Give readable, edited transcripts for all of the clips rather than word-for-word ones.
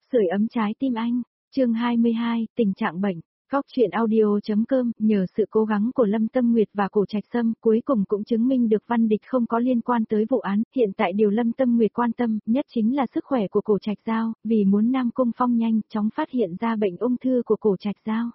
Sưởi ấm trái tim anh, chương 22, tình trạng bệnh. Góc truyện audio.com, nhờ sự cố gắng của Lâm Tâm Nguyệt và Cổ Trạch Sâm, cuối cùng cũng chứng minh được Văn Địch không có liên quan tới vụ án. Hiện tại điều Lâm Tâm Nguyệt quan tâm nhất chính là sức khỏe của Cổ Trạch Giao, vì muốn Nam Cung Phong nhanh chóng phát hiện ra bệnh ung thư của Cổ Trạch Giao.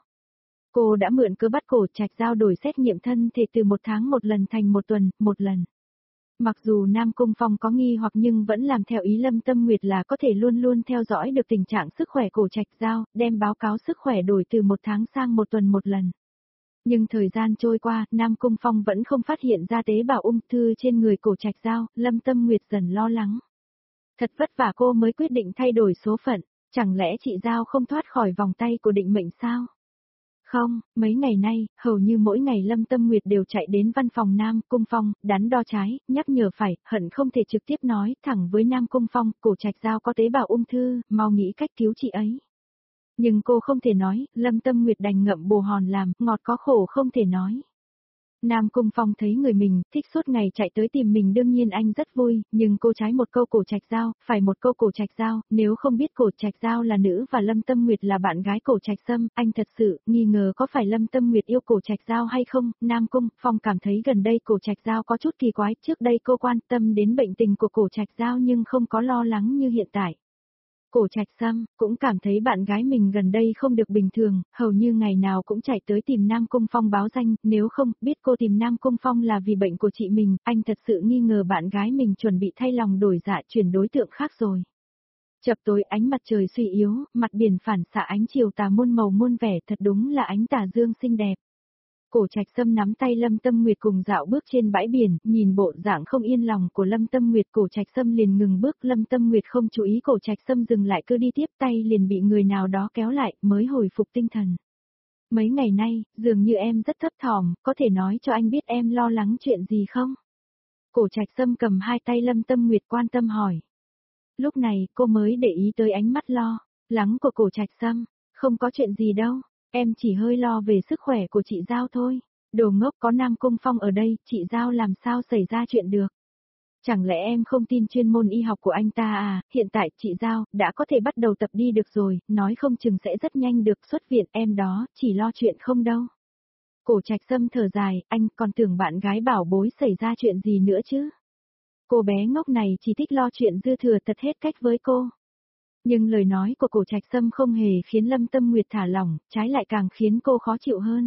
Cô đã mượn cớ bắt Cổ Trạch Giao đổi xét nghiệm thân thể từ 1 tháng một lần thành 1 tuần một lần. Mặc dù Nam Cung Phong có nghi hoặc nhưng vẫn làm theo ý Lâm Tâm Nguyệt là có thể luôn luôn theo dõi được tình trạng sức khỏe Cổ Trạch Giao, đem báo cáo sức khỏe đổi từ 1 tháng sang 1 tuần một lần. Nhưng thời gian trôi qua, Nam Cung Phong vẫn không phát hiện ra tế bào ung thư trên người Cổ Trạch Giao, Lâm Tâm Nguyệt dần lo lắng. Thật vất vả cô mới quyết định thay đổi số phận, chẳng lẽ chị Giao không thoát khỏi vòng tay của định mệnh sao? Không, mấy ngày nay, hầu như mỗi ngày Lâm Tâm Nguyệt đều chạy đến văn phòng Nam Cung Phong, đắn đo trái, nhắc nhở phải, hận không thể trực tiếp nói thẳng với Nam Cung Phong, Cổ Trạch Giao có tế bào ung thư, mau nghĩ cách cứu chị ấy. Nhưng cô không thể nói, Lâm Tâm Nguyệt đành ngậm bồ hòn làm, ngọt có khổ không thể nói. Nam Cung Phong thấy người mình thích suốt ngày chạy tới tìm mình đương nhiên anh rất vui, nhưng cô trái một câu Cổ Trạch Giao, phải một câu Cổ Trạch Giao, nếu không biết Cổ Trạch Giao là nữ và Lâm Tâm Nguyệt là bạn gái Cổ Trạch Sâm, anh thật sự nghi ngờ có phải Lâm Tâm Nguyệt yêu Cổ Trạch Giao hay không. Nam Cung Phong cảm thấy gần đây Cổ Trạch Giao có chút kỳ quái, trước đây cô quan tâm đến bệnh tình của Cổ Trạch Giao nhưng không có lo lắng như hiện tại. Cổ Trạch Sâm cũng cảm thấy bạn gái mình gần đây không được bình thường, hầu như ngày nào cũng chạy tới tìm Nam Cung Phong báo danh, nếu không biết cô tìm Nam Cung Phong là vì bệnh của chị mình, anh thật sự nghi ngờ bạn gái mình chuẩn bị thay lòng đổi dạ chuyển đối tượng khác rồi. Chập tối ánh mặt trời suy yếu, mặt biển phản xạ ánh chiều tà muôn màu muôn vẻ, thật đúng là ánh tà dương xinh đẹp. Cổ Trạch Sâm nắm tay Lâm Tâm Nguyệt cùng dạo bước trên bãi biển, nhìn bộ dạng không yên lòng của Lâm Tâm Nguyệt, Cổ Trạch Sâm liền ngừng bước, Lâm Tâm Nguyệt không chú ý Cổ Trạch Sâm dừng lại cứ đi tiếp, tay liền bị người nào đó kéo lại, mới hồi phục tinh thần. Mấy ngày nay, dường như em rất thấp thỏm, có thể nói cho anh biết em lo lắng chuyện gì không? Cổ Trạch Sâm cầm hai tay Lâm Tâm Nguyệt quan tâm hỏi. Lúc này, cô mới để ý tới ánh mắt lo lắng của Cổ Trạch Sâm, không có chuyện gì đâu. Em chỉ hơi lo về sức khỏe của chị Giao thôi. Đồ ngốc, có Nam Cung Phong ở đây, chị Giao làm sao xảy ra chuyện được? Chẳng lẽ em không tin chuyên môn y học của anh ta à? Hiện tại chị Giao đã có thể bắt đầu tập đi được rồi, nói không chừng sẽ rất nhanh được xuất viện, em đó chỉ lo chuyện không đâu. Cổ Trạch Sâm thở dài, anh còn tưởng bạn gái bảo bối xảy ra chuyện gì nữa chứ? Cô bé ngốc này chỉ thích lo chuyện dư thừa, thật hết cách với cô. Nhưng lời nói của Cổ Trạch Sâm không hề khiến Lâm Tâm Nguyệt thả lỏng, trái lại càng khiến cô khó chịu hơn.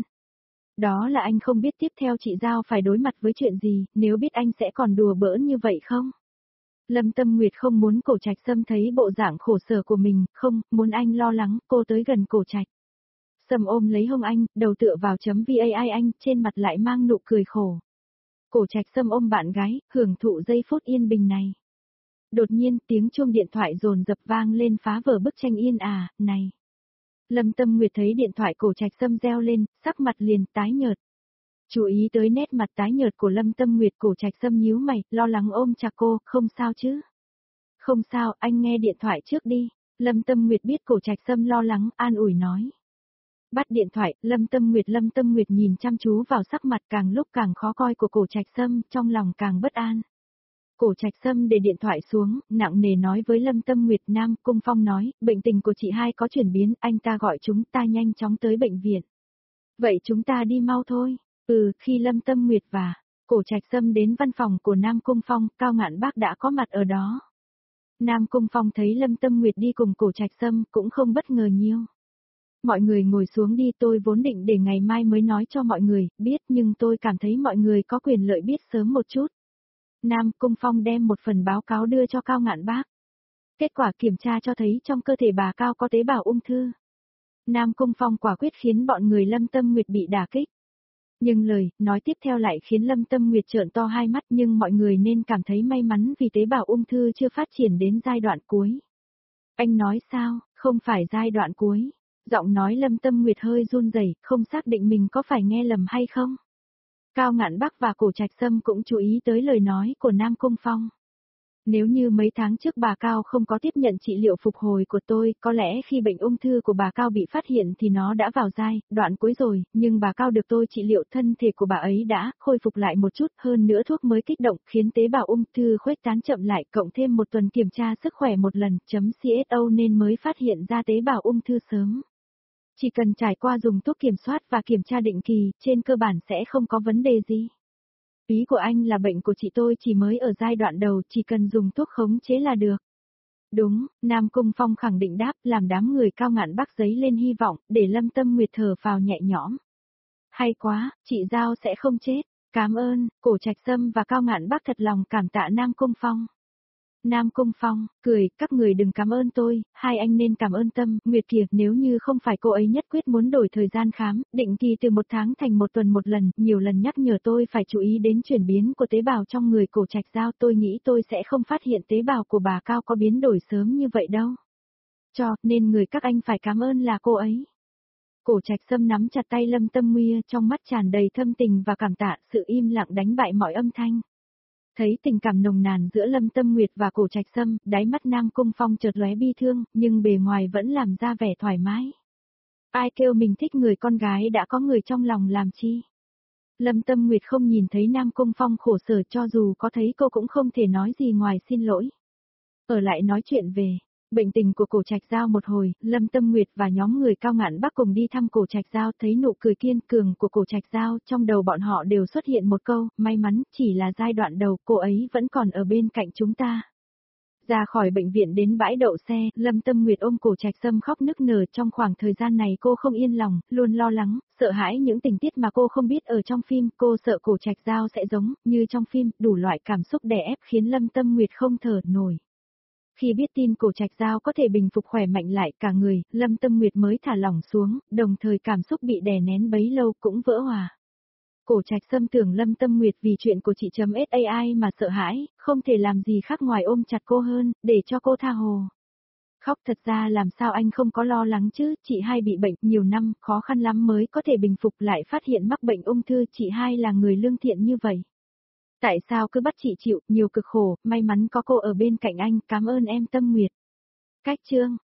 Đó là anh không biết tiếp theo chị Giao phải đối mặt với chuyện gì, nếu biết anh sẽ còn đùa bỡn như vậy không? Lâm Tâm Nguyệt không muốn Cổ Trạch Sâm thấy bộ dạng khổ sở của mình, không, muốn anh lo lắng, cô tới gần Cổ Trạch Sâm ôm lấy hông anh, đầu tựa vào .vai anh, trên mặt lại mang nụ cười khổ. Cổ Trạch Sâm ôm bạn gái, hưởng thụ giây phút yên bình này. Đột nhiên tiếng chuông điện thoại dồn dập vang lên phá vỡ bức tranh yên này. Lâm Tâm Nguyệt thấy điện thoại Cổ Trạch Sâm reo lên, sắc mặt liền tái nhợt. Chú ý tới nét mặt tái nhợt của Lâm Tâm Nguyệt, Cổ Trạch Sâm nhíu mày, lo lắng ôm chặt cô, không sao chứ? Không sao, anh nghe điện thoại trước đi. Lâm Tâm Nguyệt biết Cổ Trạch Sâm lo lắng, an ủi nói. Bắt điện thoại, Lâm Tâm Nguyệt nhìn chăm chú vào sắc mặt càng lúc càng khó coi của Cổ Trạch Sâm, trong lòng càng bất an. Cổ Trạch Sâm để điện thoại xuống, nặng nề nói với Lâm Tâm Nguyệt. Nam Cung Phong nói, bệnh tình của chị hai có chuyển biến, anh ta gọi chúng ta nhanh chóng tới bệnh viện. Vậy chúng ta đi mau thôi. Khi Lâm Tâm Nguyệt và Cổ Trạch Sâm đến văn phòng của Nam Cung Phong, Cao Ngạn Bác đã có mặt ở đó. Nam Cung Phong thấy Lâm Tâm Nguyệt đi cùng Cổ Trạch Sâm cũng không bất ngờ nhiều. Mọi người ngồi xuống đi, tôi vốn định để ngày mai mới nói cho mọi người biết, nhưng tôi cảm thấy mọi người có quyền lợi biết sớm một chút. Nam Cung Phong đem một phần báo cáo đưa cho Cao Ngạn Bác. Kết quả kiểm tra cho thấy trong cơ thể bà Cao có tế bào ung thư. Nam Cung Phong quả quyết khiến bọn người Lâm Tâm Nguyệt bị đả kích. Nhưng lời nói tiếp theo lại khiến Lâm Tâm Nguyệt trợn to hai mắt, nhưng mọi người nên cảm thấy may mắn vì tế bào ung thư chưa phát triển đến giai đoạn cuối. Anh nói sao, không phải giai đoạn cuối? Giọng nói Lâm Tâm Nguyệt hơi run rẩy, không xác định mình có phải nghe lầm hay không. Cao Ngạn Bác và Cổ Trạch Sâm cũng chú ý tới lời nói của Nam Cung Phong. Nếu như mấy tháng trước bà Cao không có tiếp nhận trị liệu phục hồi của tôi, có lẽ khi bệnh ung thư của bà Cao bị phát hiện thì nó đã vào giai đoạn cuối rồi, nhưng bà Cao được tôi trị liệu thân thể của bà ấy đã khôi phục lại một chút, hơn nữa thuốc mới kích động khiến tế bào ung thư khuếch tán chậm lại, cộng thêm một tuần kiểm tra sức khỏe một lần, CSO nên mới phát hiện ra tế bào ung thư sớm. Chỉ cần trải qua dùng thuốc kiểm soát và kiểm tra định kỳ, trên cơ bản sẽ không có vấn đề gì. Ý của anh là bệnh của chị tôi chỉ mới ở giai đoạn đầu, chỉ cần dùng thuốc khống chế là được. Đúng, Nam Cung Phong khẳng định đáp, làm đám người Cao Ngạn Bắc giấy lên hy vọng, để Lâm Tâm Nguyệt thở vào nhẹ nhõm. Hay quá, chị Giao sẽ không chết. Cảm ơn, Cổ Trạch Sâm và Cao Ngạn Bắc thật lòng cảm tạ Nam Cung Phong. Nam Cung Phong, cười, các người đừng cảm ơn tôi, hai anh nên cảm ơn Tâm Nguyệt kìa, nếu như không phải cô ấy nhất quyết muốn đổi thời gian khám, định kỳ từ 1 tháng thành 1 tuần một lần, nhiều lần nhắc nhở tôi phải chú ý đến chuyển biến của tế bào trong người Cổ Trạch Giao, tôi nghĩ tôi sẽ không phát hiện tế bào của bà Cao có biến đổi sớm như vậy đâu. Nên người các anh phải cảm ơn là cô ấy. Cổ Trạch Sâm nắm chặt tay Lâm Tâm Nguy, trong mắt tràn đầy thâm tình và cảm tạ, sự im lặng đánh bại mọi âm thanh. Thấy tình cảm nồng nàn giữa Lâm Tâm Nguyệt và Cổ Trạch Sâm, đáy mắt Nam Cung Phong chợt lóe bi thương, nhưng bề ngoài vẫn làm ra vẻ thoải mái. Ai kêu mình thích người con gái đã có người trong lòng làm chi? Lâm Tâm Nguyệt không nhìn thấy Nam Cung Phong khổ sở, cho dù có thấy cô cũng không thể nói gì ngoài xin lỗi. Ở lại nói chuyện về bệnh tình của Cổ Trạch Giao một hồi, Lâm Tâm Nguyệt và nhóm người Cao Ngạn Bắc cùng đi thăm Cổ Trạch Giao, thấy nụ cười kiên cường của Cổ Trạch Giao, trong đầu bọn họ đều xuất hiện một câu, may mắn, chỉ là giai đoạn đầu, cô ấy vẫn còn ở bên cạnh chúng ta. Ra khỏi bệnh viện đến bãi đậu xe, Lâm Tâm Nguyệt ôm Cổ Trạch Sâm khóc nức nở, trong khoảng thời gian này cô không yên lòng, luôn lo lắng, sợ hãi những tình tiết mà cô không biết ở trong phim, cô sợ Cổ Trạch Giao sẽ giống như trong phim, đủ loại cảm xúc đè ép khiến Lâm Tâm Nguyệt không thở nổi. Khi biết tin Cổ Trạch Giao có thể bình phục khỏe mạnh lại cả người, Lâm Tâm Nguyệt mới thả lỏng xuống, đồng thời cảm xúc bị đè nén bấy lâu cũng vỡ hòa. Cổ Trạch Sâm tưởng Lâm Tâm Nguyệt vì chuyện của chị .ai mà sợ hãi, không thể làm gì khác ngoài ôm chặt cô hơn, để cho cô tha hồ. Khóc, thật ra làm sao anh không có lo lắng chứ, chị hai bị bệnh nhiều năm, khó khăn lắm mới có thể bình phục, lại phát hiện mắc bệnh ung thư, chị hai là người lương thiện như vậy. Tại sao cứ bắt chị chịu nhiều cực khổ, may mắn có cô ở bên cạnh anh, cảm ơn em Tâm Nguyệt. Cách chương